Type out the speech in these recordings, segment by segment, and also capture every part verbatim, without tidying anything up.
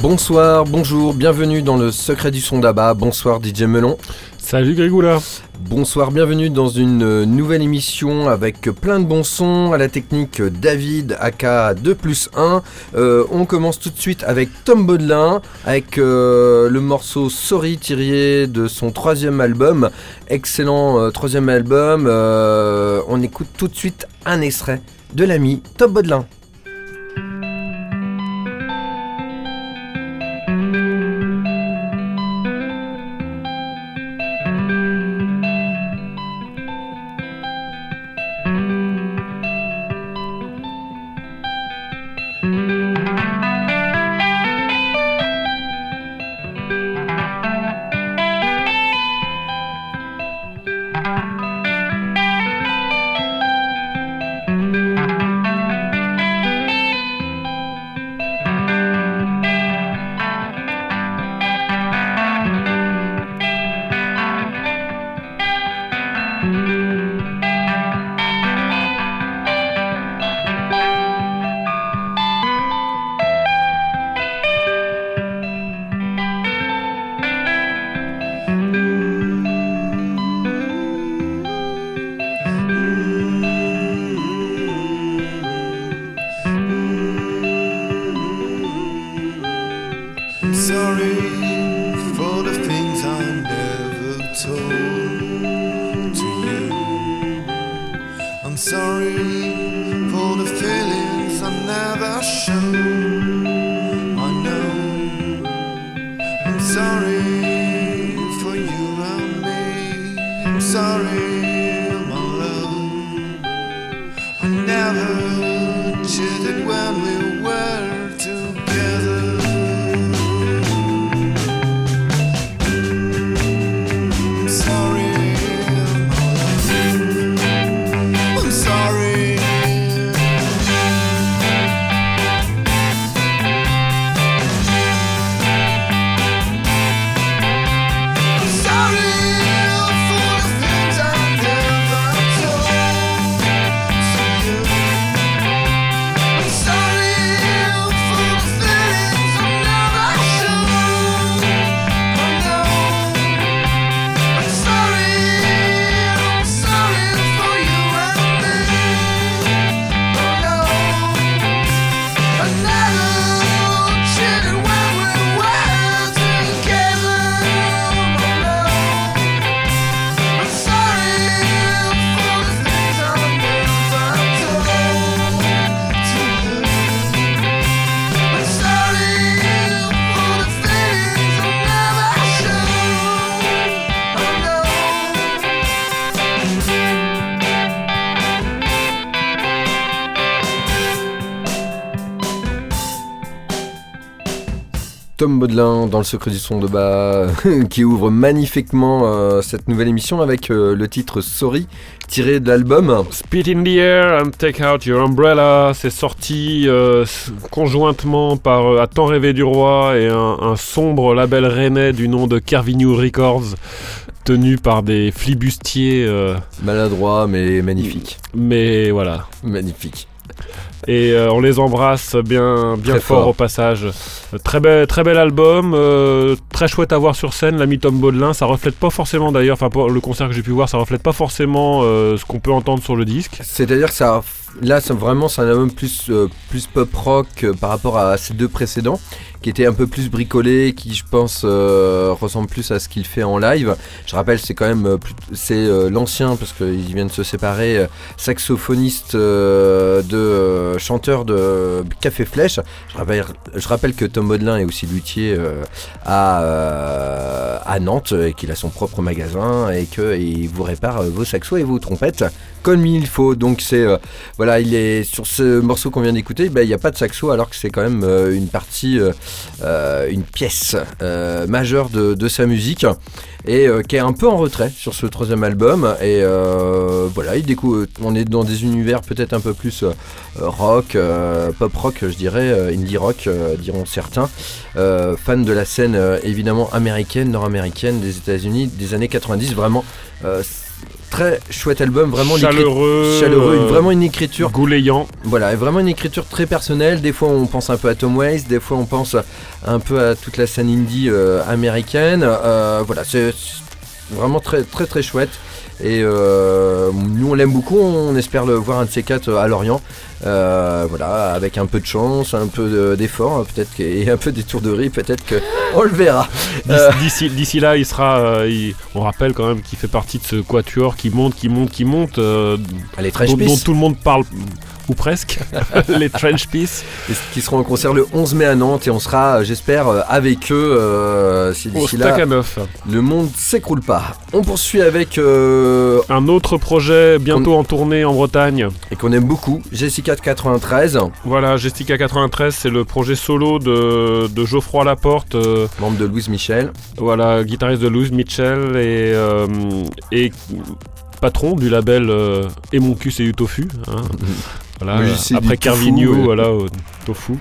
Bonsoir, bonjour, bienvenue dans le secret du son d'Abba. Bonsoir D J Melon. Salut Grégoula. Bonsoir, bienvenue dans une nouvelle émission avec plein de bons sons. À la technique David aka deux plus un. Euh, on commence tout de suite avec Tom Baudelin avec euh, le morceau Sorry tiré de son troisième album. Excellent euh, troisième album. Euh, on écoute tout de suite un extrait de l'ami Tom Baudelin. Tom Baudelin dans le secret du son de bas qui ouvre magnifiquement euh, cette nouvelle émission avec euh, le titre Sorry tiré de l'album Spit in the Air and Take Out Your Umbrella. C'est sorti euh, conjointement par euh, À Tant Rêver du Roi et un, un sombre label rennais du nom de Carvignou Records, tenu par des flibustiers euh, maladroits mais magnifiques. Mais voilà, magnifiques. Et euh, on les embrasse bien, bien fort, fort au passage. Très bel, très bel album, euh, très chouette à voir sur scène, l'ami Tom Baudelin. Ça reflète pas forcément d'ailleurs, enfin pour le concert que j'ai pu voir, ça reflète pas forcément euh, ce qu'on peut entendre sur le disque. C'est-à-dire que ça, là, c'est vraiment c'est un album plus, euh, plus pop rock euh, par rapport à ces deux précédents, qui était un peu plus bricolé, qui je pense euh, ressemble plus à ce qu'il fait en live. Je rappelle, c'est quand même euh, plus, c'est euh, l'ancien parce qu'il vient de se séparer, euh, saxophoniste euh, de euh, chanteur de Café Flèche. Je rappelle, je rappelle que Tom Baudelin est aussi luthier euh, à euh, à Nantes et qu'il a son propre magasin et que et il vous répare vos saxos et vos trompettes comme il faut. Donc c'est euh, voilà, il est sur ce morceau qu'on vient d'écouter, ben il n'y a pas de saxo alors que c'est quand même euh, une partie euh, Euh, une pièce euh, majeure de, de sa musique et euh, qui est un peu en retrait sur ce troisième album et euh, voilà, il découvre, on est dans des univers peut-être un peu plus euh, rock, euh, pop rock je dirais, euh, indie rock euh, diront certains, euh, fans de la scène euh, évidemment américaine, nord-américaine des États-Unis des années quatre-vingt-dix, vraiment euh, très chouette album, vraiment chaleureux, chaleureux une, vraiment une écriture goulayant. Voilà, vraiment une écriture très personnelle. Des fois on pense un peu à Tom Waits, des fois on pense un peu à toute la scène indie euh, américaine. Euh, voilà, c'est, c'est vraiment très très très chouette. Et euh, nous on l'aime beaucoup, on espère le voir un de ces quatre à Lorient. Euh, voilà, avec un peu de chance, un peu de, d'effort, peut-être et un peu d'étourderie, peut-être que on le verra. Euh... D'ici, d'ici là, il sera. Euh, il, on rappelle quand même qu'il fait partie de ce quatuor qui monte, qui monte, qui monte, euh, dont, dont tout le monde parle. Ou presque, les Trench Peace. Qui seront en concert le onze mai à Nantes et on sera, j'espère, avec eux euh, si d'ici Au là Stakhanov. Le monde s'écroule pas. On poursuit avec euh, un autre projet bientôt en tournée en Bretagne et qu'on aime beaucoup, Jessica quatre-vingt-treize. Voilà, Jessica quatre-vingt-treize, c'est le projet solo de, de Geoffroy Laporte, euh, membre de Louise Michel. Voilà, guitariste de Louise Michel et euh, et patron du label euh, Et mon cul c'est du tofu. Hein. Voilà, après Carvigno, ouais. Voilà, au Tofu.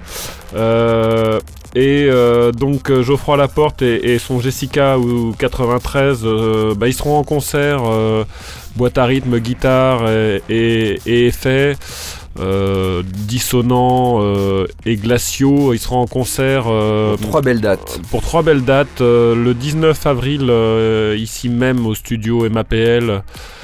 Euh, et euh, donc Geoffroy Laporte et, et son Jessica ou quatre-vingt-treize, euh, bah, ils seront en concert, euh, boîte à rythme, guitare et, et, et effets. Euh, dissonants euh, et glaciaux. Ils seront en concert euh, pour trois belles dates. Pour trois belles dates, euh, le dix-neuf avril, euh, ici même au studio M A P L.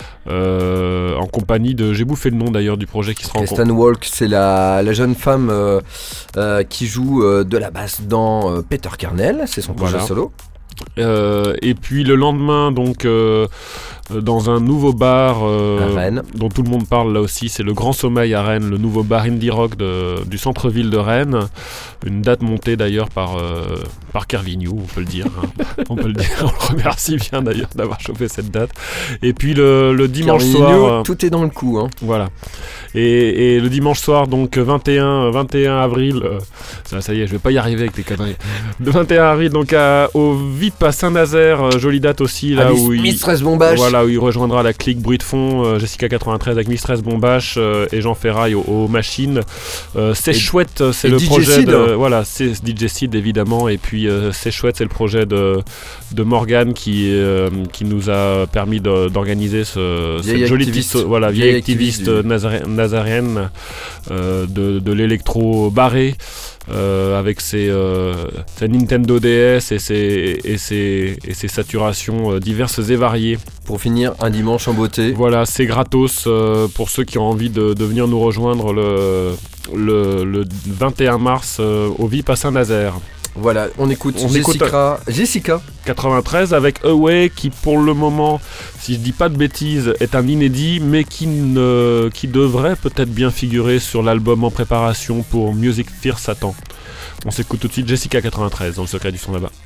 Euh, en compagnie de... J'ai bouffé le nom d'ailleurs du projet qui sera Kristen en compagnie. Walk, c'est la, la jeune femme euh, euh, qui joue euh, de la basse dans euh, Peter Kernel, c'est son projet voilà. solo. Euh, et puis le lendemain, donc euh, dans un nouveau bar euh, dont tout le monde parle là aussi, c'est le Grand Sommeil à Rennes, le nouveau bar indie rock de, du centre-ville de Rennes. Une date montée d'ailleurs par, euh, par Kervignou, on peut le dire. Hein. on peut le dire, on le remercie bien d'ailleurs d'avoir chauffé cette date. Et puis le, le dimanche Kervignou, soir... Euh, tout est dans le coup. Hein. Voilà. Et, et le dimanche soir, donc vingt et un avril, euh, ça, ça y est, je vais pas y arriver avec tes conneries. Le vingt et un avril, donc à, au V I P à Saint-Nazaire, euh, jolie date aussi, là ah, où il, Mistress Bombache. Voilà, où il rejoindra la clique Bruit de fond, euh, Jessica quatre-vingt-treize avec Mistress Bombache euh, et Jean Ferraille aux, aux machines. Euh, c'est et, chouette, c'est le D J projet Sid. de, voilà, c'est D J Sid évidemment, et puis euh, c'est chouette, c'est le projet de, de Morgane qui, euh, qui nous a permis de, d'organiser ce, cette jolie petite, voilà, vieille, vieille activiste, activiste nazaré, nazarienne euh, de, de l'électro barré. Euh, avec ses, euh, sa Nintendo D S et ses, et ses, et ses saturations euh, diverses et variées. Pour finir, un dimanche en beauté. Voilà, c'est gratos euh, pour ceux qui ont envie de, de venir nous rejoindre le, le, le vingt et un mars euh, au V I P à Saint-Nazaire. Voilà, on écoute, on Jessica, écoute Jessica quatre-vingt-treize avec Away qui pour le moment, si je dis pas de bêtises, est un inédit mais qui, ne, qui devrait peut-être bien figurer sur l'album en préparation pour Music Fear Satan. On s'écoute tout de suite Jessica quatre-vingt-treize dans le secret du son là-bas.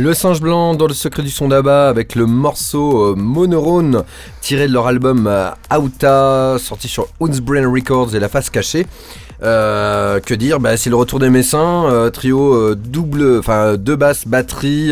Le Singe Blanc dans le secret du son d'Abba avec le morceau euh, Moneurone tiré de leur album euh, Auta sorti sur Huntsbrain Records et La Face Cachée. Euh, que dire, bah, c'est le retour des Messins, euh, trio euh, double, enfin deux basses, batterie,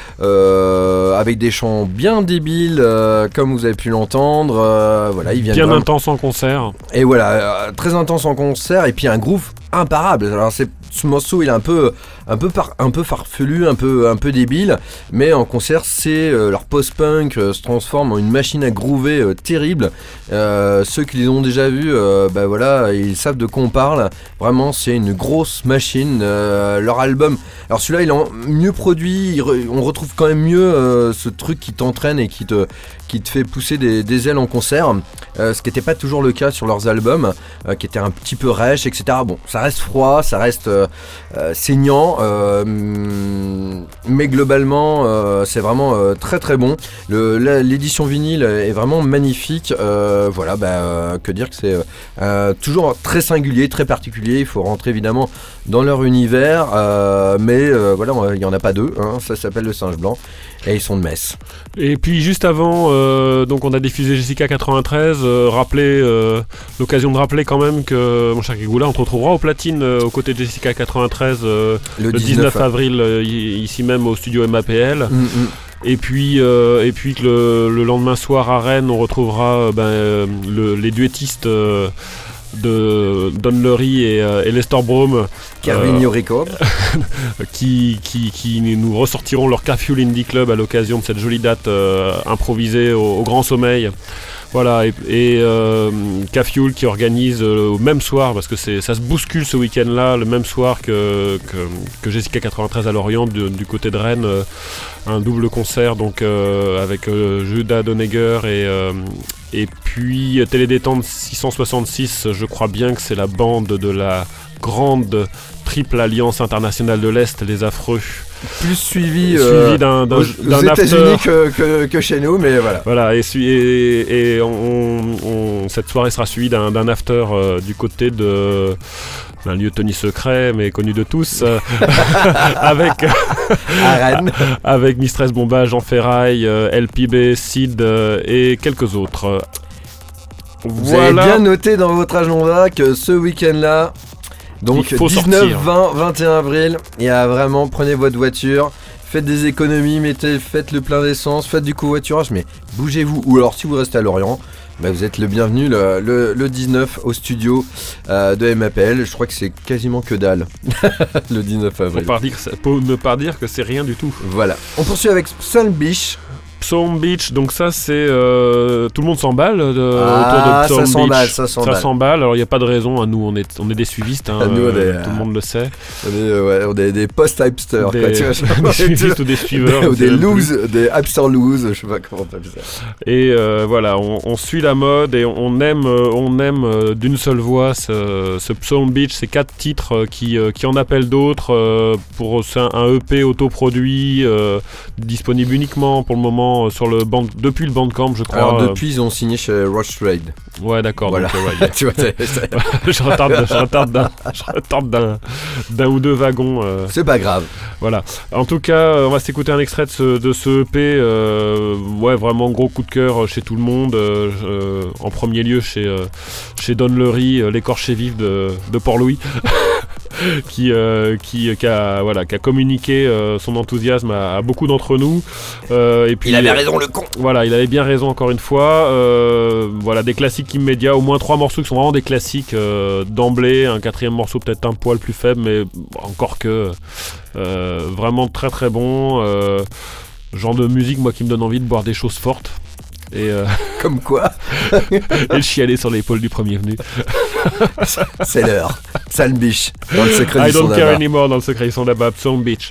euh, avec des chants bien débiles, euh, comme vous avez pu l'entendre. Euh, voilà, ils viennent bien vraiment... intense en concert. Et voilà, euh, très intense en concert, et puis un groove imparable. Alors c'est ce morceau, il est un peu, un peu, par, un peu farfelu, un peu, un peu débile, mais en concert, c'est euh, leur post-punk euh, se transforme en une machine à groover euh, terrible. Euh, ceux qui les ont déjà vus, euh, bah voilà, ils savent de quoi on parle. Vraiment, c'est une grosse machine. Euh, leur album, alors celui-là, il est mieux produit. Re, on retrouve quand même mieux euh, ce truc qui t'entraîne et qui te, qui te fait pousser des, des ailes en concert. Euh, ce qui n'était pas toujours le cas sur leurs albums, euh, qui étaient un petit peu rêches, et cetera. Bon, ça reste froid, ça reste euh, euh, saignant, euh, mais globalement, euh, c'est vraiment euh, très très bon. Le, la, l'édition vinyle est vraiment magnifique. Euh, voilà, bah, euh, que dire que c'est euh, toujours très singulier, très particulier. Il faut rentrer évidemment dans leur univers, euh, mais euh, voilà, il n'y en a pas deux. Hein, ça s'appelle le Singe Blanc. Et ils sont de Metz. Et puis juste avant, euh, donc on a diffusé Jessica quatre-vingt-treize, euh, rappeler, euh, l'occasion de rappeler quand même que, mon cher Guigula, on te retrouvera au platine euh, aux côtés de Jessica quatre-vingt-treize euh, le, le dix-neuf avril, euh, ici même au studio M A P L. Mm-hmm. Et puis, euh, et puis que le, le lendemain soir à Rennes, on retrouvera euh, ben, euh, le, les duettistes euh, de Don Lurie et, euh, et Lester Brome, Carvinio euh, Record, qui, qui, qui nous ressortiront leur Car-Fuel Indie Club à l'occasion de cette jolie date euh, improvisée au, au Grand Sommeil. Voilà, et, et euh, Car-Fuel qui organise euh, au même soir, parce que c'est, ça se bouscule ce week-end-là, le même soir que, que, que Jessica quatre-vingt-treize à Lorient, du, du côté de Rennes, euh, un double concert donc euh, avec euh, Judas Donegger et, euh, et puis Télédétente six cent soixante-six, je crois bien que c'est la bande de la grande triple alliance internationale de l'Est, les Affreux. Plus suivi, euh, suivi d'un, d'un, aux, d'un aux États-Unis que, que, que chez nous, mais voilà. Voilà, et, et, et on, on, cette soirée sera suivie d'un, d'un after euh, du côté de un lieu Tony secret, mais connu de tous, euh, avec avec Mistress Bomba, Jean Ferraille, euh, L P B, Sid euh, et quelques autres. Vous voilà. Avez bien noté dans votre agenda que ce week-end-là. Donc dix-neuf, vingt, vingt et un avril, il y a vraiment, prenez votre voiture, faites des économies, mettez, faites le plein d'essence, faites du covoiturage, mais bougez-vous. Ou alors si vous restez à Lorient, bah vous êtes le bienvenu le, le, le dix-neuf au studio euh, de M A P L. Je crois que c'est quasiment que dalle le dix-neuf avril. Pour, dire, pour ne pas dire que c'est rien du tout. Voilà. On poursuit avec Psalm Beach. Psalm Beach, donc ça c'est euh, tout le monde s'emballe de, ah, autour de Psalm ça s'emballe, Beach. ça s'emballe. Ça s'emballe. Alors il n'y a pas de raison. Hein, nous on est on est des suivistes. Hein, nous, on est, euh, tout le monde le sait. On est, ouais, on est des post-hypsters. Des, quoi, tu vois, des suivistes ou des suiveurs. Ou des loose, des hipster loose, je sais pas comment t'appelles ça. Et euh, voilà, on, on suit la mode et on aime on aime euh, d'une seule voix ce, ce Psalm Beach. C'est quatre titres euh, qui euh, qui en appellent d'autres euh, pour c'est un, un E P autoproduit euh, disponible uniquement pour le moment sur le band. Depuis le Bandcamp, je crois. Alors depuis, ils ont signé chez Rush Trade. Ouais, d'accord. Voilà. Donc, ouais, tu vois, c'est, c'est... je retarde, je retarde, d'un, je retarde d'un, d'un ou deux wagons. Euh... C'est pas grave. Voilà. En tout cas, on va s'écouter un extrait de ce, de ce E P. Euh, ouais, vraiment gros coup de cœur chez tout le monde. Euh, euh, en premier lieu chez euh, chez Don Lurie, euh, l'écorché vif de, de Port-Louis. qui, euh, qui, qui, a, voilà, qui a communiqué euh, son enthousiasme à, à beaucoup d'entre nous. Euh, et puis, il avait raison, le con. Voilà, il avait bien raison encore une fois. Euh, voilà, des classiques immédiats, au moins trois morceaux qui sont vraiment des classiques euh, d'emblée. Un quatrième morceau peut-être un poil plus faible, mais encore que euh, vraiment très très bon. Euh, genre de musique, moi, qui me donne envie de boire des choses fortes. Et euh... Comme quoi. Et le chialer sur l'épaule du premier venu. C'est l'heure. Psalm Beach dans le secret I du son d'Abba. I don't care anymore dans le secret du son d'Abba. Psalm Beach.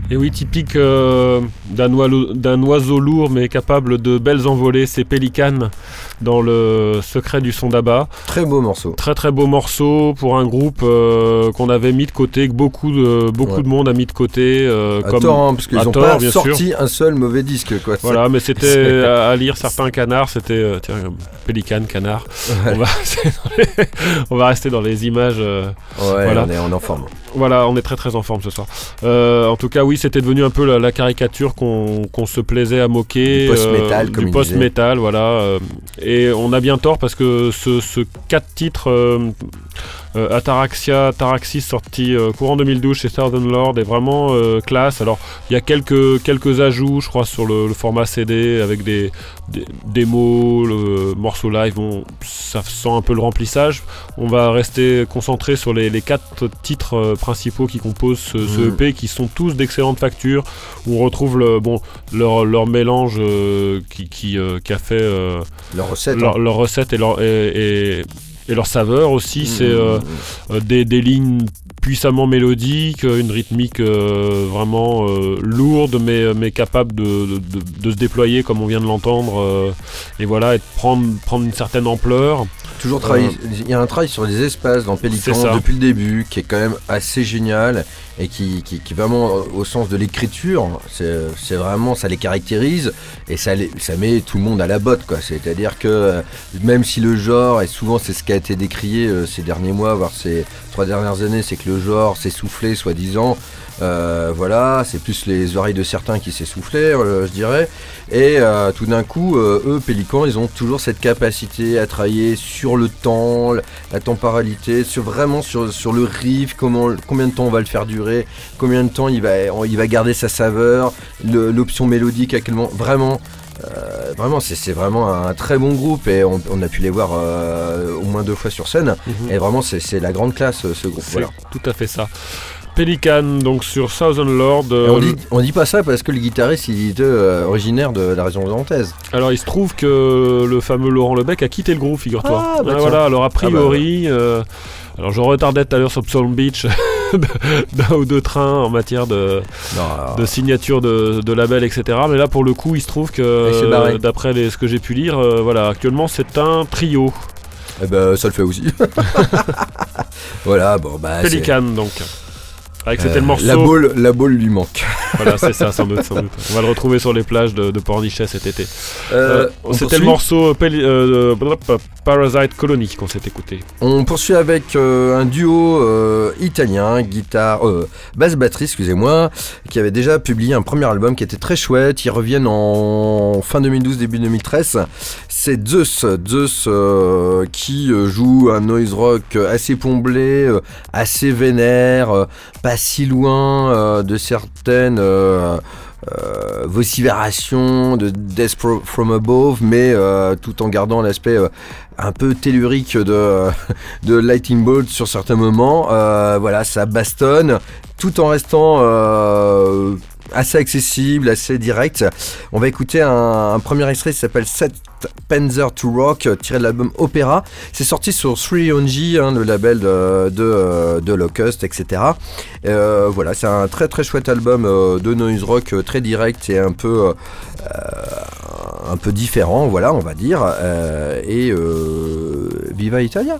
Et oui, typique euh, d'un, oiseau, d'un oiseau lourd mais capable de belles envolées, c'est Pelican dans le secret du son d'Abba. Très beau morceau. Très très beau morceau pour un groupe euh, qu'on avait mis de côté, que beaucoup de, beaucoup ouais. de monde a mis de côté. Euh, à comme, tort, hein, parce qu'ils n'ont pas sorti sûr. un seul mauvais disque. Quoi. Voilà, mais c'était c'est... à, à lire certains canards, c'était euh, tiens, Pelican, canard. Ouais. On, va les... on va rester dans les images. Euh, ouais, voilà. on, est, on est en forme. Voilà, on est très très en forme ce soir. Euh, en tout cas, oui, c'était devenu un peu la, la caricature qu'on, qu'on se plaisait à moquer. Du post-metal, euh, comme Du post-metal, voilà. Euh, et on a bien tort parce que ce, ce quatre titres, euh, euh, Ataraxia, Ataraxis, sorti euh, courant deux mille douze chez Southern Lord, est vraiment euh, classe. Alors, il y a quelques, quelques ajouts, je crois, sur le, le format C D avec des, des démos, le morceau live. Bon, ça sent un peu le remplissage. On va rester concentré sur les, les quatre titres euh, principaux qui composent ce, mmh. ce E P, qui sont tous d'excellentes factures, où on retrouve le, bon, leur, leur mélange euh, qui, qui, euh, qui a fait euh, leur recette, leur, hein. leur recette et leur, et, et, et leur saveur aussi. Mmh. C'est euh, mmh. des, des lignes puissamment mélodiques, une rythmique euh, vraiment euh, lourde, mais, mais capable de, de, de, de se déployer comme on vient de l'entendre, euh, et voilà, et de prendre, prendre une certaine ampleur. Toujours travailler. Il euh, y a un travail sur les espaces dans Pelican depuis le début qui est quand même assez génial et qui, qui, qui vraiment au sens de l'écriture, c'est, c'est vraiment, ça les caractérise et ça, les, ça met tout le monde à la botte, quoi. C'est-à-dire que même si le genre, et souvent c'est ce qui a été décrié euh, ces derniers mois, voire ces trois dernières années, c'est que le genre s'est soufflé soi-disant. Euh, voilà, c'est plus les oreilles de certains qui s'essoufflaient, euh, je dirais. Et euh, tout d'un coup, euh, eux, Pelican, ils ont toujours cette capacité à travailler sur le temps, la temporalité, sur, vraiment sur, sur le riff, comment, combien de temps on va le faire durer, combien de temps il va, il va garder sa saveur, le, l'option mélodique à quel moment. Vraiment, euh, vraiment c'est, c'est vraiment un très bon groupe et on, on a pu les voir euh, au moins deux fois sur scène. Mmh. Et vraiment, c'est, c'est la grande classe, ce groupe. C'est voilà. Tout à fait ça. Pelican, donc sur Southern Lord. Euh, on, dit, on dit pas ça parce que le guitariste il est euh, originaire de la région nantaise. Alors il se trouve que le fameux Laurent Lebec a quitté le groupe, figure-toi. Ah, bah, ah, voilà, alors a priori, ah, bah, euh, alors je retardais tout à l'heure sur Palm Beach d'un ou deux trains en matière de, de signature de, de label, et cetera. Mais là pour le coup, il se trouve que euh, d'après les, ce que j'ai pu lire, euh, voilà, actuellement c'est un trio. Eh ben ça le fait aussi. Voilà, bon bah. Pelican c'est... donc. Avec c'était euh, le morceau. La boule, la boule lui manque. Voilà, c'est ça, sans doute, sans doute. On va le retrouver sur les plages de, de Pornichet cet été. Euh, euh, c'était le morceau Peli- euh, Parasite Colony qu'on s'est écouté. On poursuit avec euh, un duo euh, italien, guitare, euh, basse batterie, excusez-moi, qui avait déjà publié un premier album qui était très chouette. Ils reviennent en fin deux mille douze, début deux mille treize. C'est Zeus, Zeus euh, qui euh, joue un noise rock assez plomblé, euh, assez vénère, euh, pas si loin euh, de certaines euh, euh, vociférations de Death From Above, mais euh, tout en gardant l'aspect euh, un peu tellurique de, de Lightning Bolt sur certains moments. Euh, voilà, ça bastonne, tout en restant euh, assez accessible, assez direct. On va écouter un, un premier extrait qui s'appelle Set Panzer to Rock, tiré de l'album Opera. C'est sorti sur three O N G, hein, le label de, de, de Locust, et cetera. Euh, voilà, c'est un très très chouette album euh, de noise rock euh, très direct et un peu euh, un peu différent, voilà, on va dire. Euh, et euh, Viva Italia!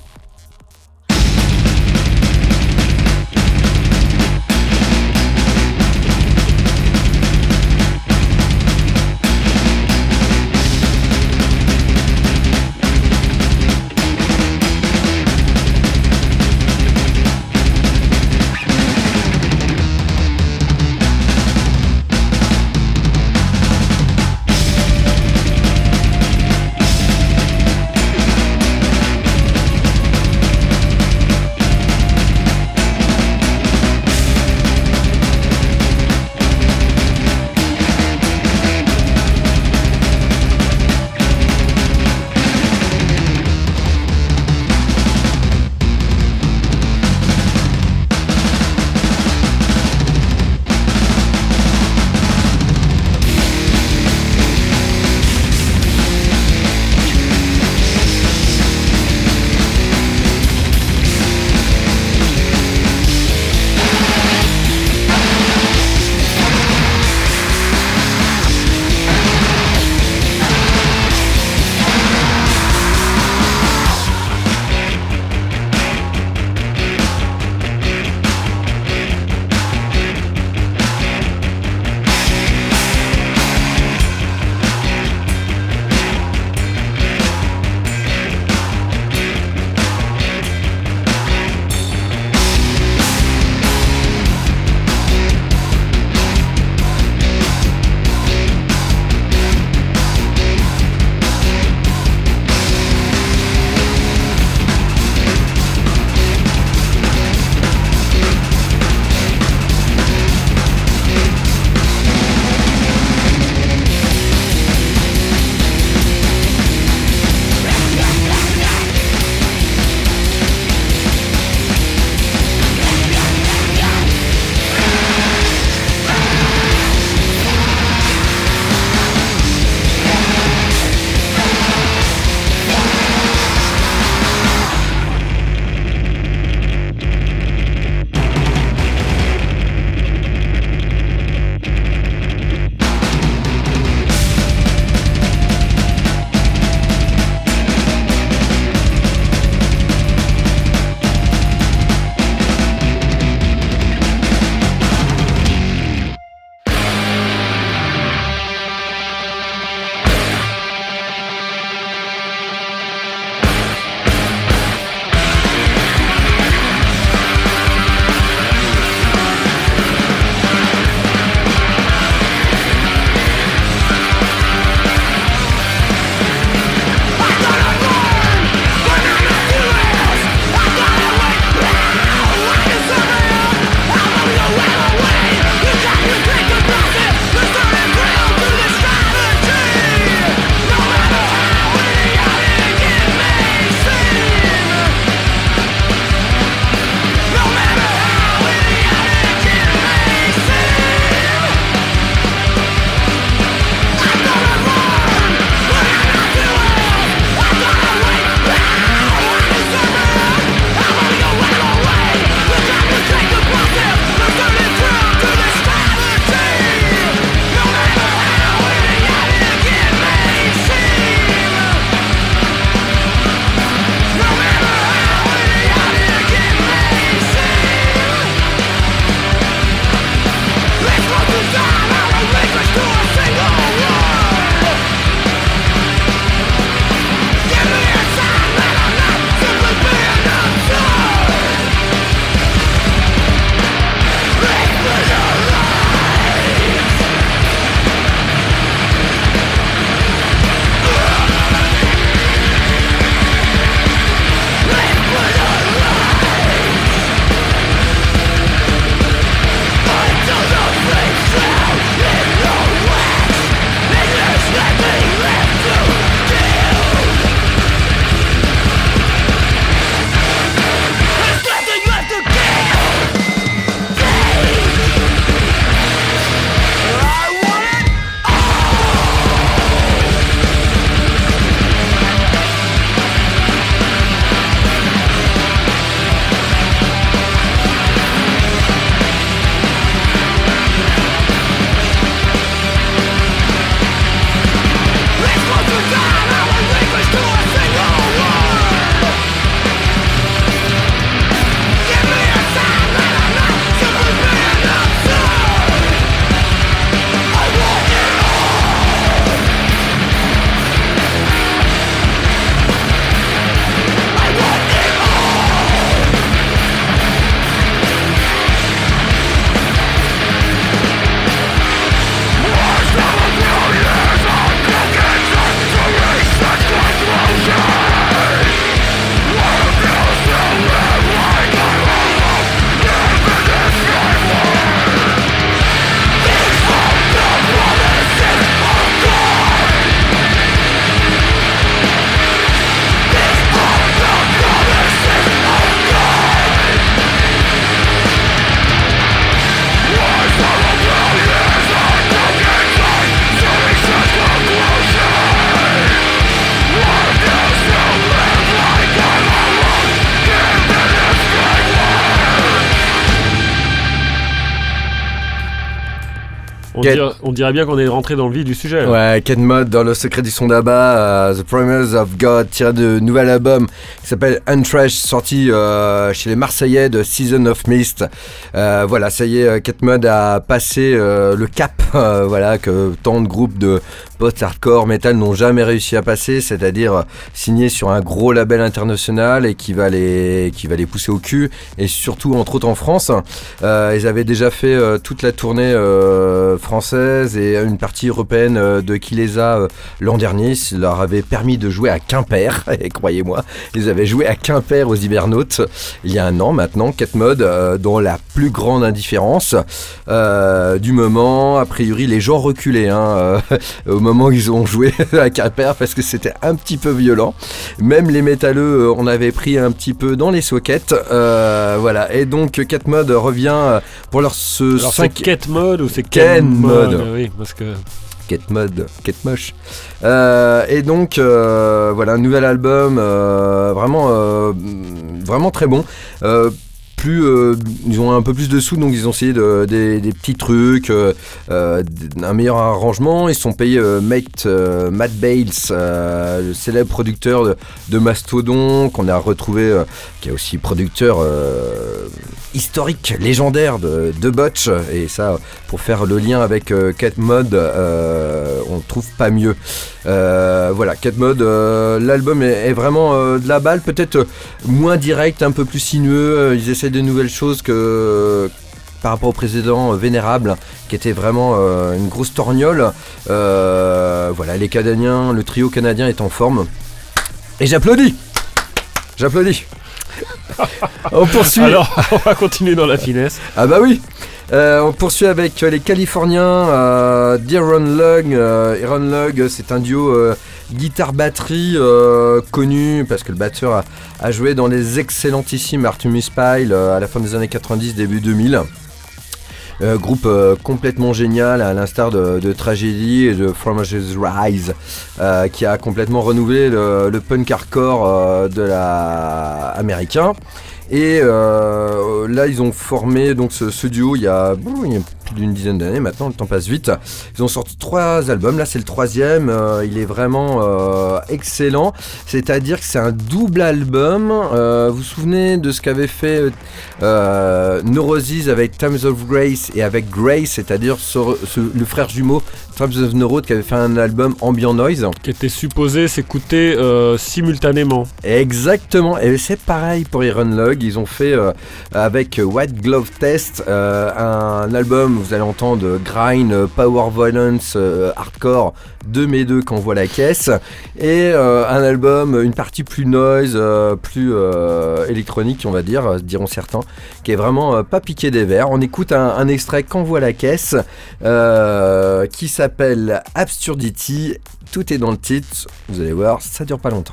On, dirait, on dirait bien qu'on est rentré dans le vif du sujet. Là. Ouais, Ken Mod dans Le Secret du Son d'Abba, uh, The Promise of God, tiré de nouvel album qui s'appelle Untrash, sorti euh, chez les Marseillais de Season of Mist. Euh, voilà, ça y est, Ken Mod a passé euh, le cap, euh, voilà, que tant de groupes de post-hardcore metal n'ont jamais réussi à passer, c'est-à-dire euh, signer sur un gros label international et qui va les, qui va les pousser au cul, et surtout entre autres en France. Euh, ils avaient déjà fait euh, toute la tournée euh, française et une partie européenne euh, de Kilesa euh, l'an dernier. Ça leur avait permis de jouer à Quimper, et croyez-moi, ils avaient joué à Quimper aux Hibernautes il y a un an maintenant. Cat Mod, euh, dans la plus grande indifférence euh, du moment. A priori, les gens reculaient hein, euh, au moment où ils ont joué à Quimper parce que c'était un petit peu violent. Même les métalleux, euh, on avait pris un petit peu dans les sockets. Euh, voilà, et donc Cat Mod revient pour leur ce Alors cinq... c'est Cat Mod ou c'est Ken Mod, Mod oui, parce que Cat Mod, Cat Moche. Euh, et donc euh, voilà, un nouvel album euh, vraiment euh, vraiment très bon. Euh, plus euh, ils ont un peu plus de sous, donc ils ont essayé de, des, des petits trucs, euh, euh, un meilleur arrangement. Ils se sont payés euh, Matt, euh, Matt Bales, euh, le célèbre producteur de, de Mastodon, qu'on a retrouvé, euh, qui est aussi producteur euh, historique, légendaire de, de Botch. Et ça, pour faire le lien avec euh, Cat Mod, euh, on ne trouve pas mieux. Euh, voilà, Cat Mod, euh, l'album est, est vraiment euh, de la balle, peut-être euh, moins direct, un peu plus sinueux. Ils essaient de nouvelles choses que par rapport au précédent euh, Vénérable, qui était vraiment euh, une grosse torgnole. Euh, voilà, les Canadiens, le trio canadien est en forme. Et j'applaudis J'applaudis On poursuit. Alors, on va continuer dans la finesse. Ah bah oui. Euh, on poursuit avec les Californiens euh, d'Iron Lung. Euh, Iron Lung, c'est un duo euh, guitare-batterie euh, connu parce que le batteur a, a joué dans les excellentissimes Artemis Pyle euh, à la fin des années quatre-vingt-dix, début deux mille. Euh, groupe euh, complètement génial, à l'instar de, de Tragedy et de From Ashes Rise, euh, qui a complètement renouvelé le, le punk hardcore euh, de la américain. Et euh, là ils ont formé donc ce, ce duo il y, a, bon, il y a plus d'une dizaine d'années maintenant, le temps passe vite. Ils ont sorti trois albums, là c'est le troisième, euh, il est vraiment euh, excellent, c'est à dire que c'est un double album. Euh, vous vous souvenez de ce qu'avait fait euh, Neurosis avec Times of Grace et avec Grace, c'est-à-dire ce, ce, le frère jumeau Times of Neurode qui avait fait un album Ambient Noise qui était supposé s'écouter euh, simultanément. Exactement, et c'est pareil pour Iron Lung. Ils ont fait euh, avec White Glove Test euh, un album, vous allez entendre grind, power violence, euh, hardcore, deux mais deux qu'envoie la caisse, et euh, un album, une partie plus noise, euh, plus euh, électronique on va dire, diront certains, qui est vraiment euh, pas piqué des verres. On écoute un, un extrait qu'envoie la caisse euh, qui s'appelle Absurdity. Tout est dans le titre, vous allez voir, ça dure pas longtemps.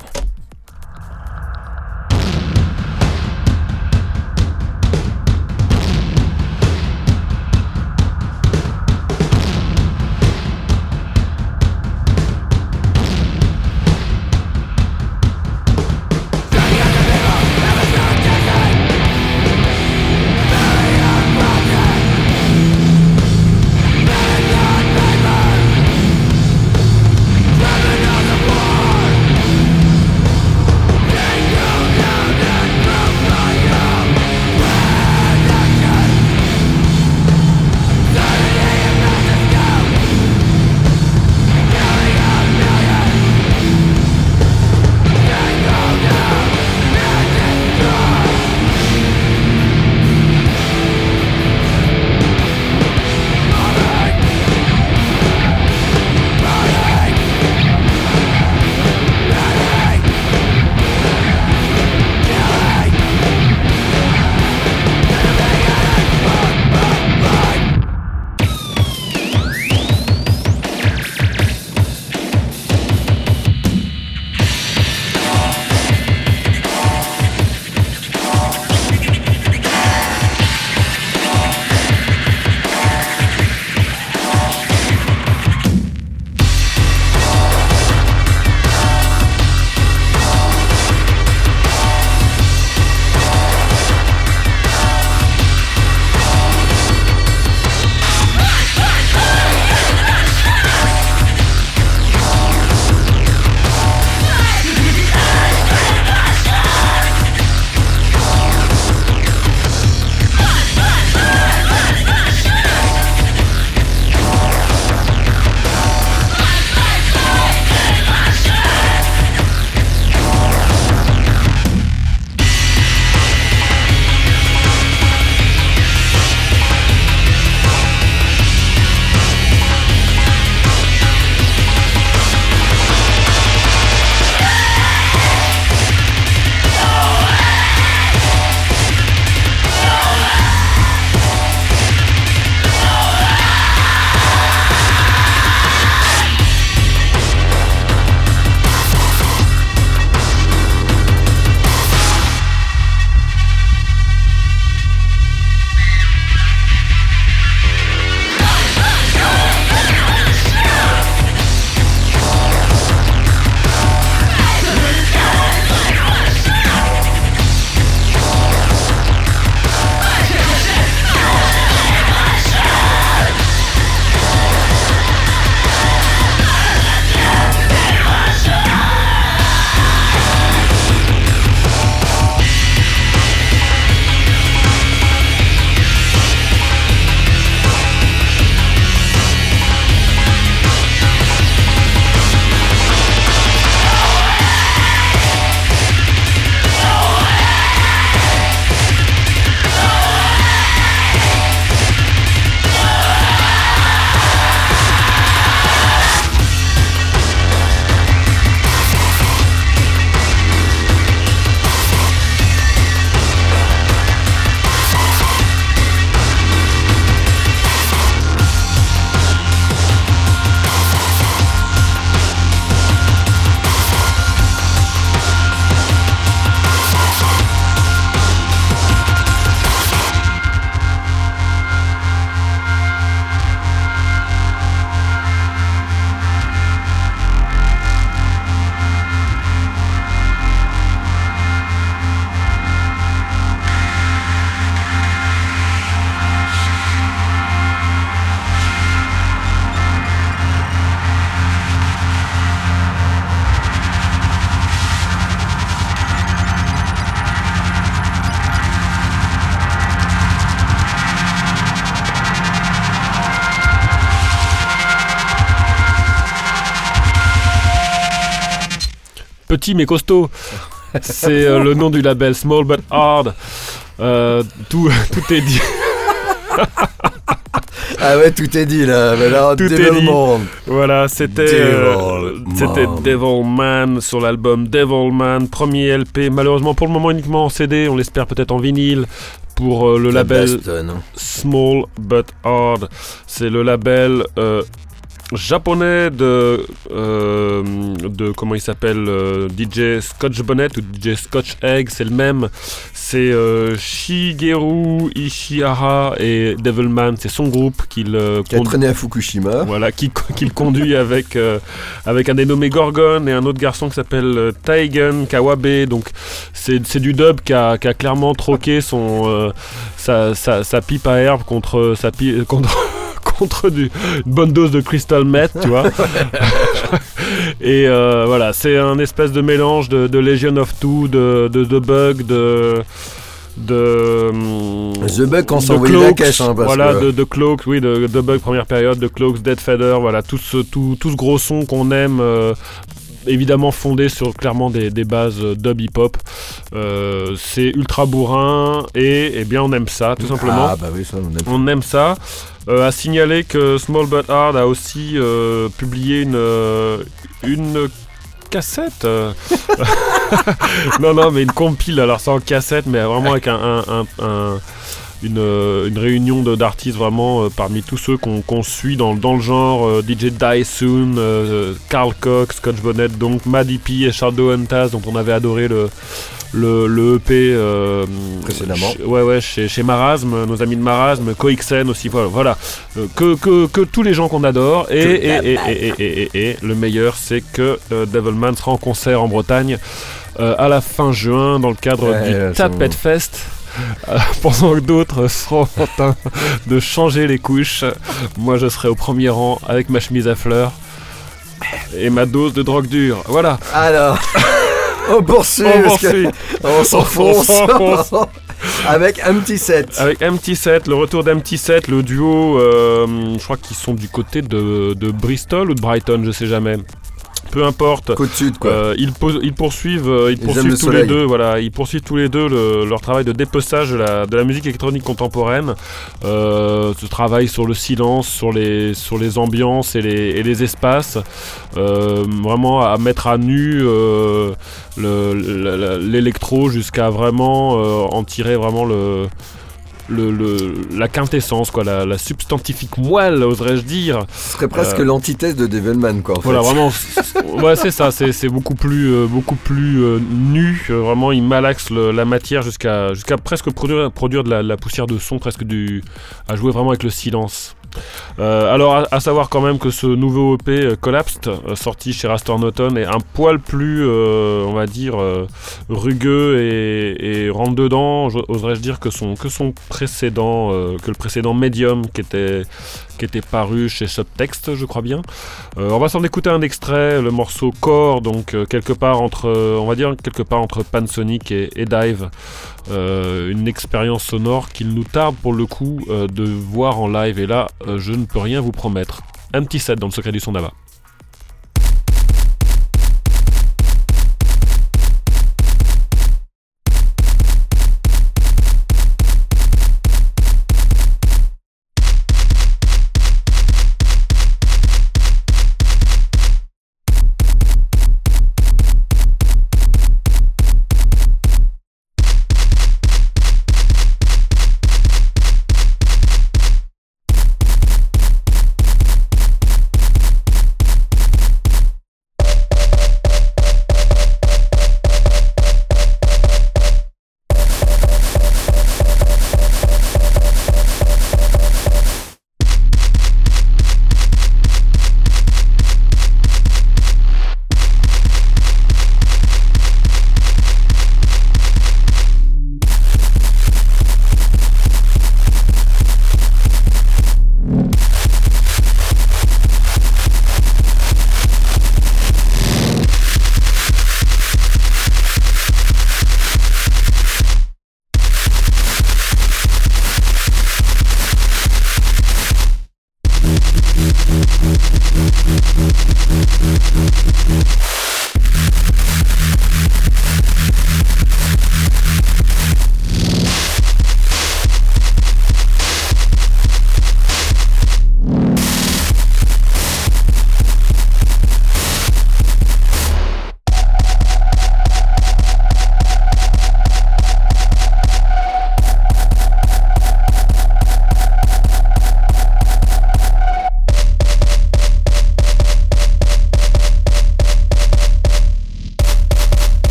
petit mais costaud. C'est euh, le nom du label, Small But Hard. Euh, tout, tout est dit. Ah ouais, tout est dit là. Mais là tout est dit. Voilà, c'était euh, c'était Devilman sur l'album Devilman, premier L P. Malheureusement pour le moment uniquement en C D. On l'espère peut-être en vinyle. Pour euh, le La label bastonne. Small But Hard. C'est le label euh, japonais de, euh, de comment il s'appelle euh, D J Scotch Bonnet ou D J Scotch Egg, c'est le même. C'est euh, Shigeru Ishihara et Devilman, c'est son groupe qu'il euh, qui a condu- traîné à Fukushima. Voilà, qui qu'il conduit avec euh, avec un dénommé Gorgon et un autre garçon qui s'appelle euh, Taigen Kawabe. Donc c'est c'est du dub qui a qui a clairement troqué son euh, sa, sa sa pipe à herbe contre sa pipe contre contre du, une bonne dose de crystal meth, tu vois. Et euh, voilà, c'est un espèce de mélange de, de Legion of Two, de, de The Bug, de... de The Bug quand s'en envoyait la caisse, hein, parce voilà, que... de, de Cloaks, oui, de The Bug première période, de Cloaks, Dead Feather, voilà, tout ce, tout, tout ce gros son qu'on aime... Euh, évidemment fondé sur clairement des, des bases dub hip-hop. Euh, c'est ultra bourrin et eh bien on aime ça tout simplement. Ah bah oui, ça on aime. On aime ça. Euh, à signaler que Small But Hard a aussi euh, publié une euh, une cassette. non non mais une compile. Alors c'est en cassette mais vraiment avec un, un, un, un Une, une réunion de, d'artistes vraiment euh, parmi tous ceux qu'on, qu'on suit dans, dans le genre euh, D J Die Soon, euh, Carl Cox, Scotch Bonnet, donc Maddie P et Shadow Huntaz dont on avait adoré le, le, le E P euh, précédemment. Ch- ouais ouais chez, chez Marasme, nos amis de Marasme, Coixen aussi, voilà, voilà. Euh, que, que, que tous les gens qu'on adore et, et, et, et, et, et, et, et le meilleur c'est que euh, Devilman sera en concert en Bretagne euh, à la fin juin dans le cadre ouais, du ouais, Tapette Fest. Euh, pendant que d'autres seront en train de changer les couches, moi je serai au premier rang avec ma chemise à fleurs et ma dose de drogue dure. Voilà. Alors, on poursuit. On poursuit. On s'enfonce. Avec Empty Set. Avec Empty Set, le retour d'Empty Set, le duo, euh, je crois qu'ils sont du côté de, de Bristol ou de Brighton, je sais jamais. Peu importe. Côte sud, quoi. Euh, ils, po- ils poursuivent, euh, ils, ils poursuivent tous les deux, voilà, ils poursuivent tous les deux le, leur travail de dépeçage de la, de la musique électronique contemporaine. Euh, ce travail sur le silence, sur les, sur les ambiances et les, et les espaces, euh, vraiment à mettre à nu euh, le, le, l'électro jusqu'à vraiment euh, en tirer vraiment le Le, le, la quintessence, quoi, la, la substantifique moelle, oserais-je dire. Ce serait presque euh, l'antithèse de Devilman, quoi. En voilà, fait. vraiment. Ouais, c'est ça. C'est, c'est beaucoup plus, euh, beaucoup plus euh, nu. Euh, vraiment, il malaxe le, la matière jusqu'à, jusqu'à presque produire, produire de la, la poussière de son, presque du, à jouer vraiment avec le silence. Euh, alors à, à savoir quand même que ce nouveau E P euh, Collapsed euh, sorti chez Rastor Norton est un poil plus euh, on va dire euh, rugueux et, et rentre dedans, oserais-je dire, que son, que son précédent euh, que le précédent Medium qui était, qui était paru chez Subtext, je crois bien. Euh, on va s'en écouter un extrait, le morceau Core, donc euh, quelque part entre euh, on va dire quelque part entre Pansonic et, et Dive. Euh, une expérience sonore qu'il nous tarde pour le coup euh, de voir en live, et là euh, je ne peux rien vous promettre. Un petit set dans le secret du son d'Ava.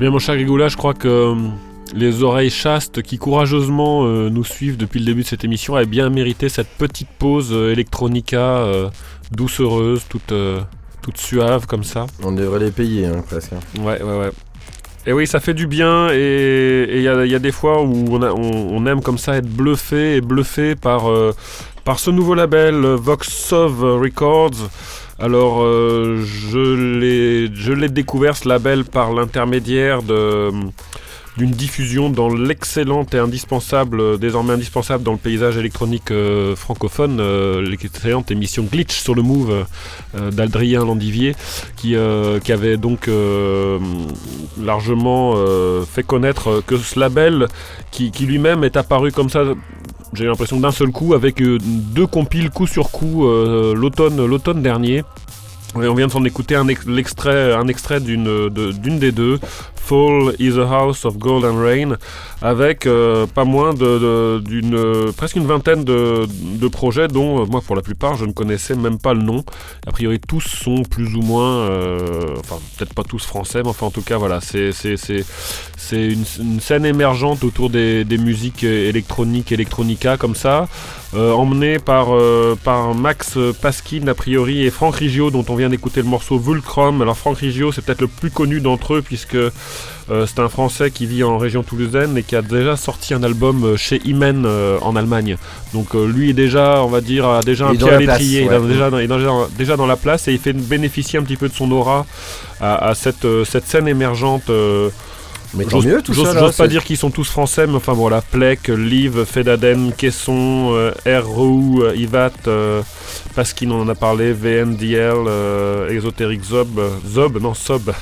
Bien mon cher Grigoula, je crois que euh, les oreilles chastes qui courageusement euh, nous suivent depuis le début de cette émission avaient bien mérité cette petite pause euh, electronica euh, doucereuse, toute, euh, toute suave comme ça. On devrait les payer hein, presque. Ouais, ouais, ouais. Et oui, ça fait du bien, et il y a, y a des fois où on, a, on, on aime comme ça être bluffé et bluffé par, euh, par ce nouveau label Voxov Records. Alors, euh, je, l'ai, je l'ai découvert ce label par l'intermédiaire de, d'une diffusion dans l'excellente et indispensable, désormais indispensable dans le paysage électronique euh, francophone, euh, l'excellente émission Glitch sur le Move euh, d'Adrien Landivier, qui, euh, qui avait donc euh, largement euh, fait connaître que ce label, qui, qui lui-même est apparu comme ça, j'ai l'impression d'un seul coup, avec euh, deux compiles coup sur coup euh, l'automne, l'automne dernier. Et on vient de s'en écouter un, ex- l'extrait, un extrait d'une, de, d'une des deux, Fall is a House of Gold and Rain, avec euh, pas moins de, de, d'une, euh, presque une vingtaine de, de projets dont, euh, moi pour la plupart, je ne connaissais même pas le nom. A priori, tous sont plus ou moins, euh, enfin peut-être pas tous français, mais enfin en tout cas voilà, c'est, c'est, c'est, c'est une, une scène émergente autour des, des musiques électroniques, electronica comme ça, euh, emmenée par, euh, par Max Paskin a priori et Franck Riggio, dont on vient d'écouter le morceau Vulcrum. Alors Franck Riggio, c'est peut-être le plus connu d'entre eux puisque euh, c'est un Français qui vit en région toulousaine et qui a déjà sorti un album chez Imen euh, en Allemagne. Donc euh, lui est déjà, on va dire, a déjà un pied à l'étrier, ouais. il est déjà, dans, il est déjà, déjà dans la place, et il fait bénéficier un petit peu de son aura à, à cette, euh, cette scène émergente. Euh, Mais tant mieux tout j'ose, ça. J'ose là, pas c'est... dire qu'ils sont tous français, mais enfin voilà, Plek, Liv, Fedaden, Caisson, euh, R-Roux, euh, Ivat, euh, Paskin on en a parlé, V N D L, euh, Exoteric Zob, euh, Zob, non Sob.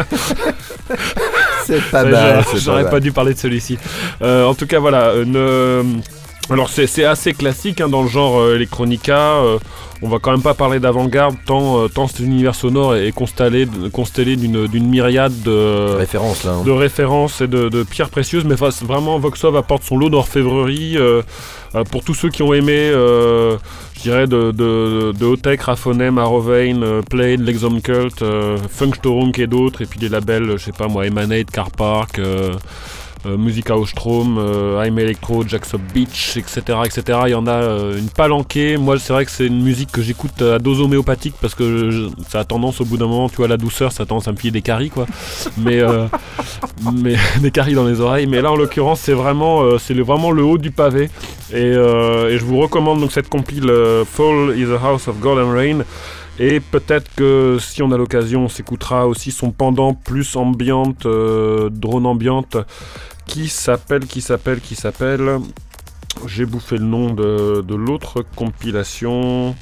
C'est pas mal. J'aurais, j'aurais pas, pas dû parler de celui-ci. Euh, en tout cas voilà, une... Alors c'est, c'est assez classique hein, dans le genre euh, electronica, euh, on va quand même pas parler d'avant-garde tant, euh, tant cet univers sonore est constellé, constellé d'une, d'une myriade de références, là, hein. de références et de, de pierres précieuses, mais vraiment Voxov apporte son lot d'orfèvrerie euh, euh, pour tous ceux qui ont aimé, euh, je dirais, de, de, de Hotek, Raphonem, Arovein, euh, Plane, Lexom Cult, euh, Funkstörung et d'autres, et puis des labels, je sais pas moi, Emanate, Car Park... Euh, Euh, Musica Ostrom, euh, I'm Electro, Jackson Beach, et cetera, et cetera. Il y en a euh, une palanquée. Moi, c'est vrai que c'est une musique que j'écoute à dose homéopathique parce que je, ça a tendance, au bout d'un moment, tu vois, la douceur, ça a tendance à me filer des caries, quoi. Mais, euh, mais des caries dans les oreilles. Mais là, en l'occurrence, c'est vraiment, euh, c'est le, vraiment le haut du pavé. Et, euh, et je vous recommande donc cette compile euh, Fall is a House of Gold and Rain. Et peut-être que si on a l'occasion, on s'écoutera aussi son pendant plus ambiante, euh, drone ambiante, qui s'appelle, qui s'appelle, qui s'appelle... J'ai bouffé le nom de, de l'autre compilation...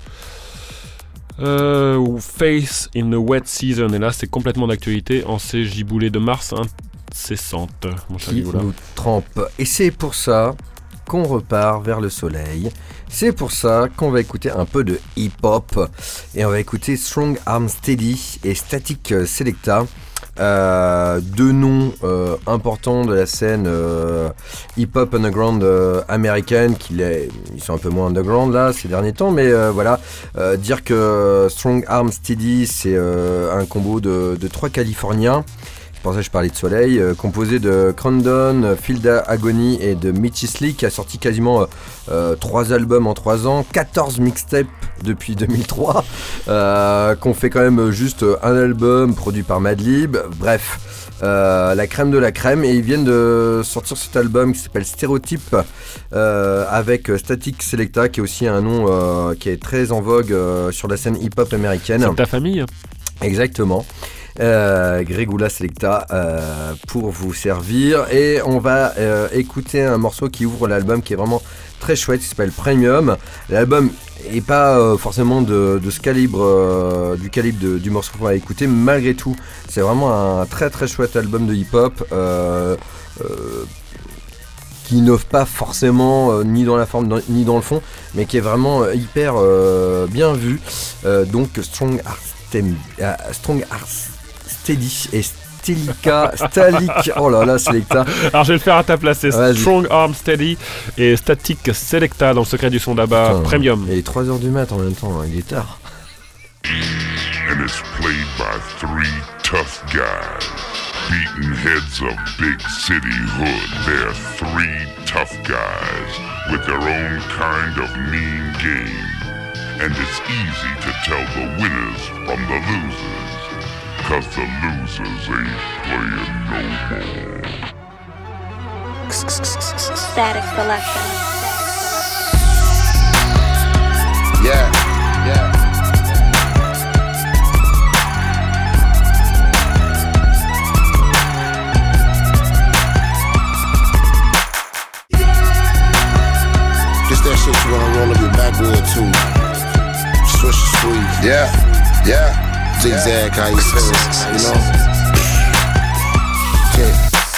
Euh, Face in the Wet Season. Et là, c'est complètement d'actualité en ces giboulées de mars incessantes, mon cher Qui nous trempe. Et c'est pour ça qu'on repart vers le soleil. C'est pour ça qu'on va écouter un peu de hip-hop. Et on va écouter Strong Arm Steady et Static Selecta. Euh, deux noms euh, importants de la scène euh, hip-hop underground euh, américaine, qui les, ils sont un peu moins underground là ces derniers temps, mais euh, voilà, euh, dire que Strong Arm Steady c'est euh, un combo de, de trois Californiens. C'est pour ça que je parlais de soleil, euh, composé de Crandon, Filda Agony et de Mitchy Slick, qui a sorti quasiment euh, trois albums en trois ans, quatorze mixtapes depuis deux mille trois, euh, qu'on fait quand même juste un album produit par Madlib, bref, euh, la crème de la crème, et ils viennent de sortir cet album qui s'appelle Stéréotype, euh, avec Static Selecta, qui est aussi un nom euh, qui est très en vogue euh, sur la scène hip-hop américaine. C'est ta famille. Exactement. Euh, Grigoula Selecta euh, pour vous servir, et on va euh, écouter un morceau qui ouvre l'album, qui est vraiment très chouette, qui s'appelle Premium. L'album est pas euh, forcément de, de ce calibre, euh, du calibre de, du morceau qu'on va écouter, mais malgré tout c'est vraiment un très très chouette album de hip-hop euh, euh, qui n'innove pas forcément euh, ni dans la forme dans, ni dans le fond, mais qui est vraiment euh, hyper euh, bien vu. Euh, donc Strong Art Stem, euh, Strong Art Steady et Stelika, Stalik, oh là là, Selecta. Alors je vais le faire à ta place, c'est Vas-y. Strong Arm Steady et Static Selecta dans le secret du son d'Abba. Putain, Premium. Il est trois heures du mat en même temps, hein, il est tard. And it's played by three tough guys. beating heads of big city hood. They're three tough guys with their own kind of mean game. And it's easy to tell the winners from the losers, 'cause the losers ain't playing no more. Static Selection. Yeah, yeah. This that shit you wanna roll up your backwood too. Swish and squeeze. Yeah, yeah. Zigzag how you feel, you know? Yeah.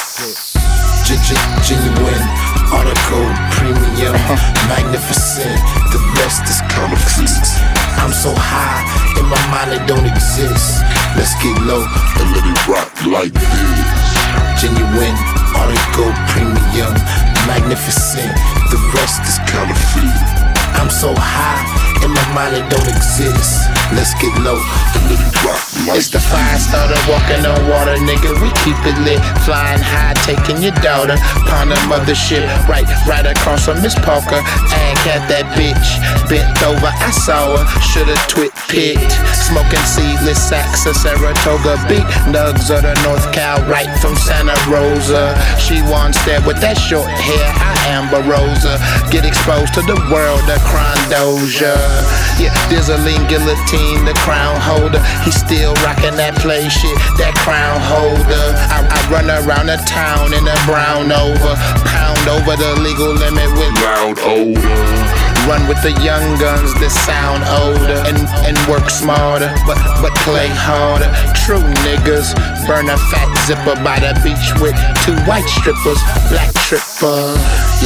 Genuine, article, premium, magnificent. The best is counterfeit. I'm so high, in my mind it don't exist. Let's get low and let it rock like this. Genuine, article, premium, magnificent. The rest is counterfeit. I'm so high, in my mind it don't exist. Let's get low and let it rock like it's the fire starter walking on water, nigga. We keep it lit, flying high, taking your daughter. Pound the mothership, right, right across from Miss Parker. And cat that bitch, bent over, I saw her. Shoulda twit picked, smoking seedless sacks of Saratoga. Big nugs of the North Cal, right from Santa Rosa. She wants that with that short hair, I am Barossa. Get exposed to the world of crime doja. Yeah, there's a lean guillotine, the crown holder. He's still rocking that play shit, that crown holder. I, I run around the town in a brown over, pound over the legal limit with loud odor. Run with the young guns that sound older and, and work smarter, but but play harder. True niggas burn a fat zipper by the beach with two white strippers, black tripper.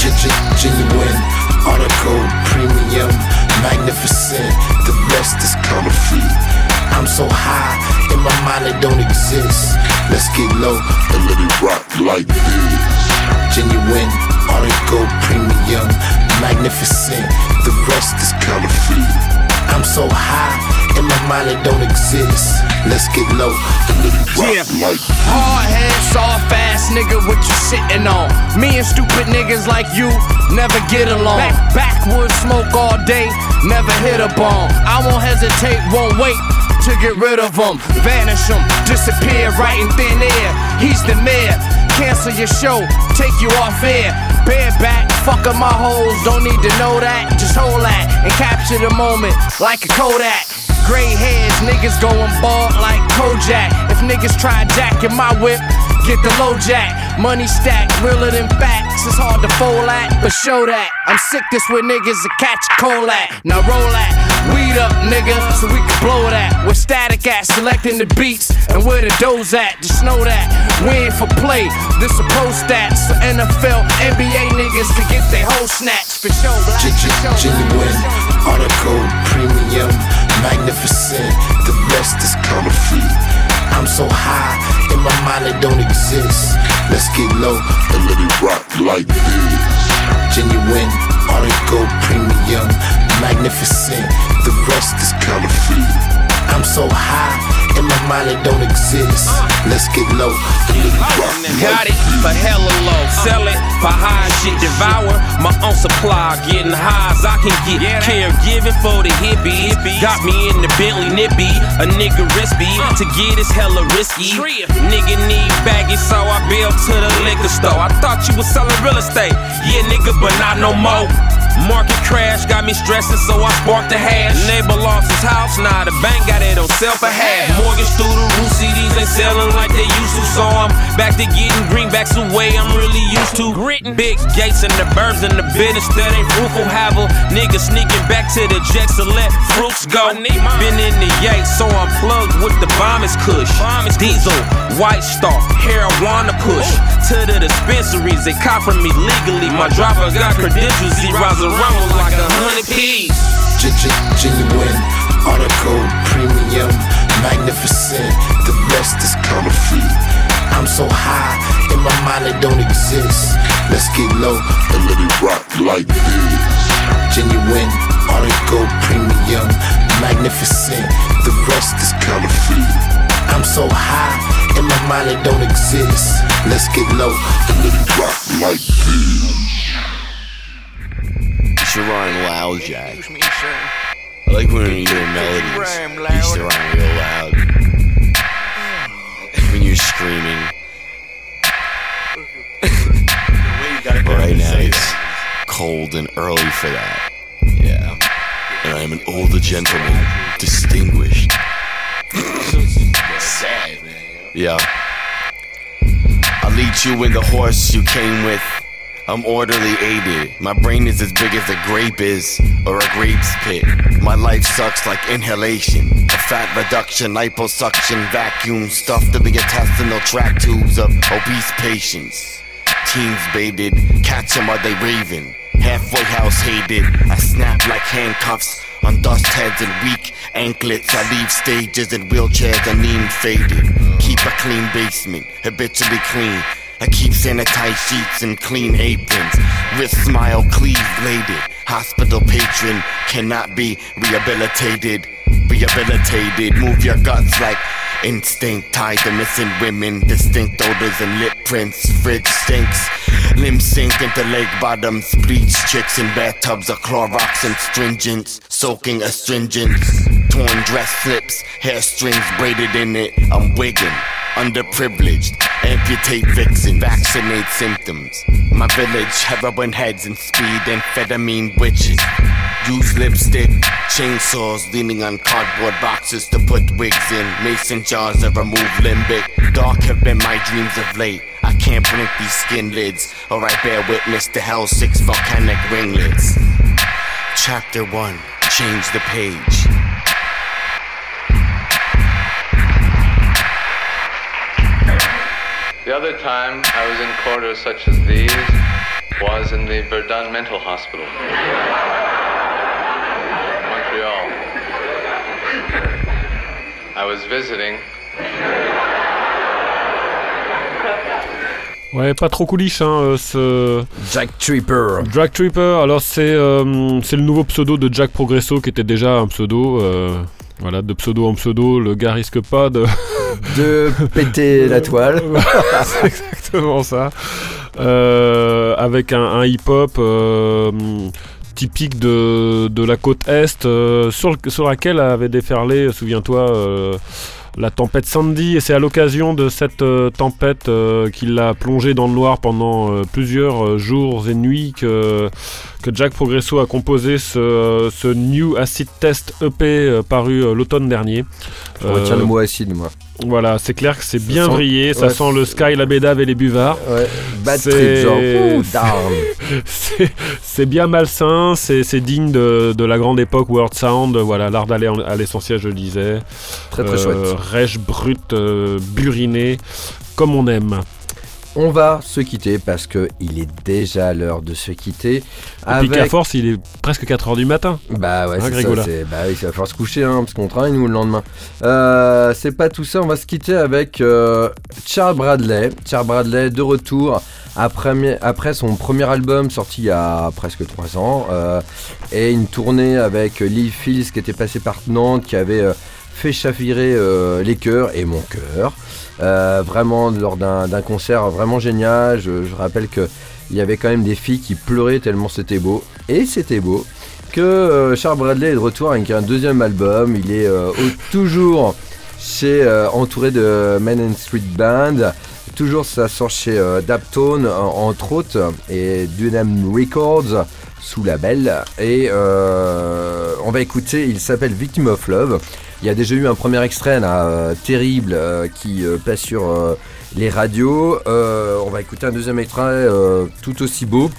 Genuine, article, premium, magnificent. The best is counterfeit. I'm so high, in my mind it don't exist. Let's get low and let it rock like this. Genuine, article, premium, magnificent. The rest is counterfeit. I'm so high, in my mind it don't exist. Let's get low and let it rock yeah. like this. Hard head, soft ass nigga, what you sitting on? Me and stupid niggas like you never get along. Back, backwoods smoke all day, never hit a bomb. I won't hesitate, won't wait to get rid of them. Vanish them, disappear right in thin air. He's the mayor, cancel your show, take you off air. Bareback, fuck up my hoes, don't need to know that. Just hold that and capture the moment like a Kodak. Gray hairs, niggas going bald like Kojak. If niggas try jacking my whip, get the low jack. Money stacked, realer than facts. It's hard to fold at, but show that. I'm sick this with niggas to catch a cold at. Now roll that, weed up nigga, so we can blow that. Where static at, selecting the beats, and where the dough's at. Just know that, we ain't for play, this a pro stats. So N F L, N B A niggas can get their whole snatch. For show, black, for show. Genuine, article, premium, magnificent. The best is counterfeit. I'm so high, in my mind it don't exist. Let's get low and let it rock like this. Genuine, article, premium, magnificent. The rest is counterfeit. I'm so high, in my mind it don't exist. Let's get low and let it rock like got it for hella low, sell it for high shit. Devour my own supply, getting high as I can get. Caregiving for the hippies, got me in the Bentley nippy. A nigga risky, to get is hella risky. Nigga need baggage, so I bailed to the liquor store. I thought you was selling real estate, yeah nigga, but not no more. Market crash got me stressing, so I sparked the hash. Neighbor lost his house, now the bank got it on sale for half. Mortgage through the roof, C Ds ain't selling like they used to. So I'm back to getting greenbacks the way I'm really used to. Big gates and the burbs and the business that ain't fruitful. Have a nigga sneaking back to the jets to let fruits go. Been in the Yates, so I'm plugged with the bombers kush. Diesel, White Star, marijuana push. To the dispensaries, they cop from me legally. My driver got credentials, he rides around with like a hundred P's. Genuine, article, premium, magnificent. The best is counterfeit. I'm so high, in my mind it don't exist. Let's get low and let it rock like this. Genuine, article, premium, magnificent. The rest is counterfeit. I'm so high, in my mind, it don't exist. Let's get low and let it drop like this. You should rhyme loud, Jack. I like when you hear melodies. You used to rhyme real loud. When you're screaming. But right now it's cold and early for that. Yeah. And I am an older gentleman, distinguished. Sad, man. Yeah. I'll lead you in the horse you came with. I'm orderly aided. My brain is as big as a grape is, or a grape's pit. My life sucks like inhalation. A fat reduction, liposuction, vacuum stuffed in the intestinal tract tubes of obese patients. Teens baited, catch them are they raving. Halfway house hated, I snap like handcuffs on dust heads and weak anklets. I leave stages in wheelchairs and lean faded. Keep a clean basement, habitually clean. I keep sanitized sheets and clean aprons. Wrist smile, cleave bladed. Hospital patron cannot be rehabilitated. Rehabilitated, move your guts like instinct. Tied to missing women, distinct odors and lip prints. Fridge stinks, limbs sink into leg bottoms. Bleach chicks in bathtubs of Clorox and stringents. Soaking astringents. Torn dress slips, hair strings braided in it. I'm wigging, underprivileged. Amputate vixen, vaccinate symptoms. My village, heroin heads and speed amphetamine witches. Use lipstick, chainsaws, leaning on cardboard boxes to put wigs in. Mason jars to remove limbic. Dark have been my dreams of late. I can't blink these skin lids, or I bear witness to hell's six volcanic ringlets. Chapter one, change the page. The other time I was in quarters such as these was in the Verdun Mental Hospital, Montreal. I was visiting. Ouais, pas trop coolish, hein, ce... Jack Tripper. Jack Tripper, alors c'est, euh, c'est le nouveau pseudo de Jack Progresso qui était déjà un pseudo. Euh, voilà, de pseudo en pseudo, le gars risque pas de... de péter la toile. C'est exactement ça. Euh, avec un, un hip-hop euh, typique de, de la côte Est, euh, sur, sur laquelle avait déferlé, souviens-toi, euh, la tempête Sandy. Et c'est à l'occasion de cette euh, tempête euh, qu'il l'a plongé dans le noir pendant euh, plusieurs euh, jours et nuits que, que Jack Progresso a composé ce, ce New Acid Test E P euh, paru euh, l'automne dernier. Je retiens euh, le mot acide, moi. Voilà, c'est clair que c'est ça bien sent... vrillé, ça ouais, sent le Sky, la Bédave et les buvards. Ouais, bad trip, genre, ouh, down. c'est, c'est bien malsain, c'est, c'est digne de, de la grande époque World Sound, voilà, l'art d'aller à l'essentiel, je le disais. Très très euh, chouette. Rêche, brut, euh, buriné, comme on aime. On va se quitter parce que il est déjà l'heure de se quitter. Et avec... puis qu'à force, il est presque quatre heures du matin. Bah ouais, hein, c'est Grégola. ça. C'est... Bah oui, ça va falloir se coucher, hein, parce qu'on travaille nous le lendemain. Euh, c'est pas tout ça, on va se quitter avec euh, Charles Bradley. Charles Bradley de retour après, après son premier album sorti il y a presque trois ans. Euh, et une tournée avec Lee Fields qui était passé par Nantes, qui avait euh, fait chavirer euh, les cœurs et mon cœur. Euh, vraiment lors d'un, d'un concert vraiment génial. Je, je rappelle que il y avait quand même des filles qui pleuraient tellement c'était beau. Et c'était beau que euh, Charles Bradley est de retour avec un deuxième album. Il est euh, au, toujours chez, euh, entouré de Man and Street Band. Toujours ça sort chez euh, Daptone entre autres et Dynam Records sous label. Et euh, on va écouter, il s'appelle Victim of Love. Il y a déjà eu un premier extrait là, euh, terrible euh, qui euh, passe sur euh, les radios. Euh, on va écouter un deuxième extrait euh, tout aussi beau.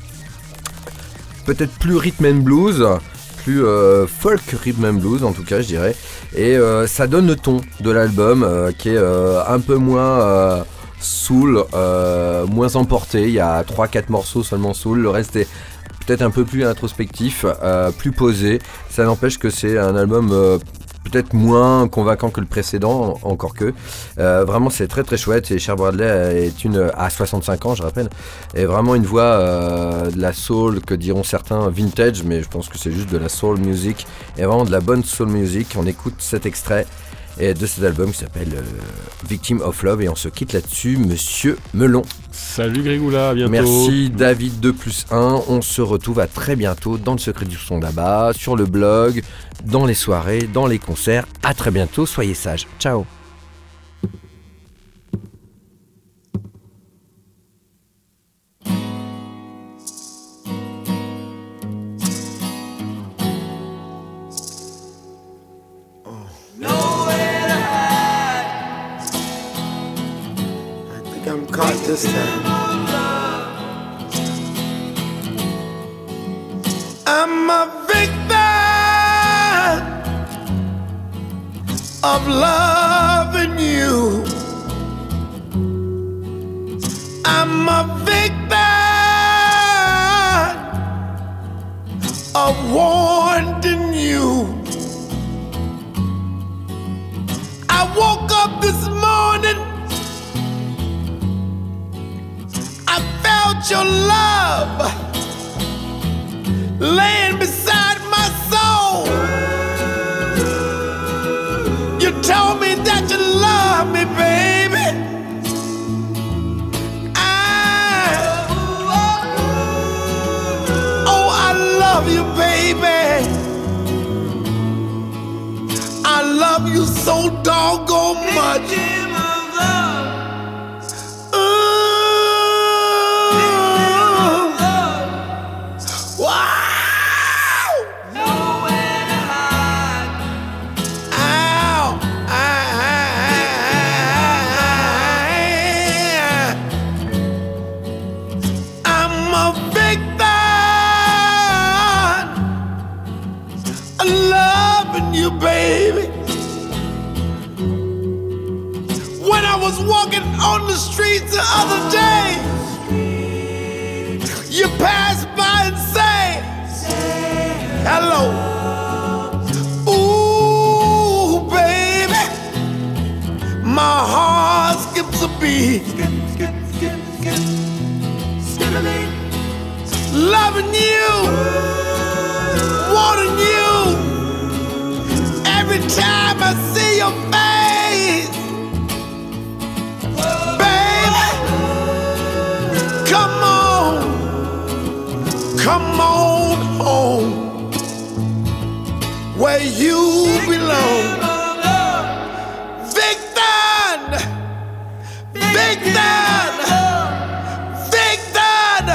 Peut-être plus rhythm and blues, plus euh, folk rhythm and blues en tout cas je dirais. Et euh, ça donne le ton de l'album euh, qui est euh, un peu moins euh, soul, euh, moins emporté. Il y a trois quatre morceaux seulement soul, le reste est peut-être un peu plus introspectif, euh, plus posé. Ça n'empêche que c'est un album... Euh, peut-être moins convaincant que le précédent, encore que. Euh, vraiment, c'est très très chouette. Et Charles Bradley est une, à soixante-cinq ans, je rappelle, est vraiment une voix euh, de la soul, que diront certains vintage, mais je pense que c'est juste de la soul music. Et vraiment de la bonne soul music. On écoute cet extrait et de cet album qui s'appelle euh, Victim of Love. Et on se quitte là-dessus, Monsieur Melon. Salut Grégoula, à bientôt. Merci David deux plus un. On se retrouve à très bientôt dans le Secret du Son là-bas, sur le blog, dans les soirées, dans les concerts. À très bientôt, soyez sages. Ciao. I'm caught this time. I'm a victim of loving you. I'm a victim of wanting you. I woke up this morning, I felt your love laying beside my soul. You told me that you love me, baby. I, oh, I love you, baby. I love you so doggone much. Baby, when I was walking on the streets the other day, you passed by and say, hello. Ooh, baby, my heart skips a beat. Loving you, wanting you. Every time I see your face, baby, come on, come on home, where you belong. Victor, Victor, Victor.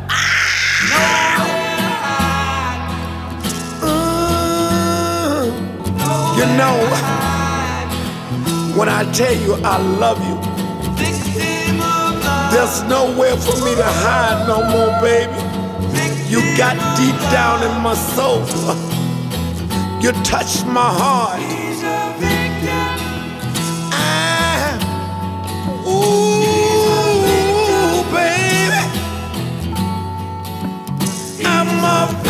You know, when I tell you I love you, there's nowhere for me to hide no more, baby. You got deep down in my soul. You touched my heart. I, ooh, baby, I'm a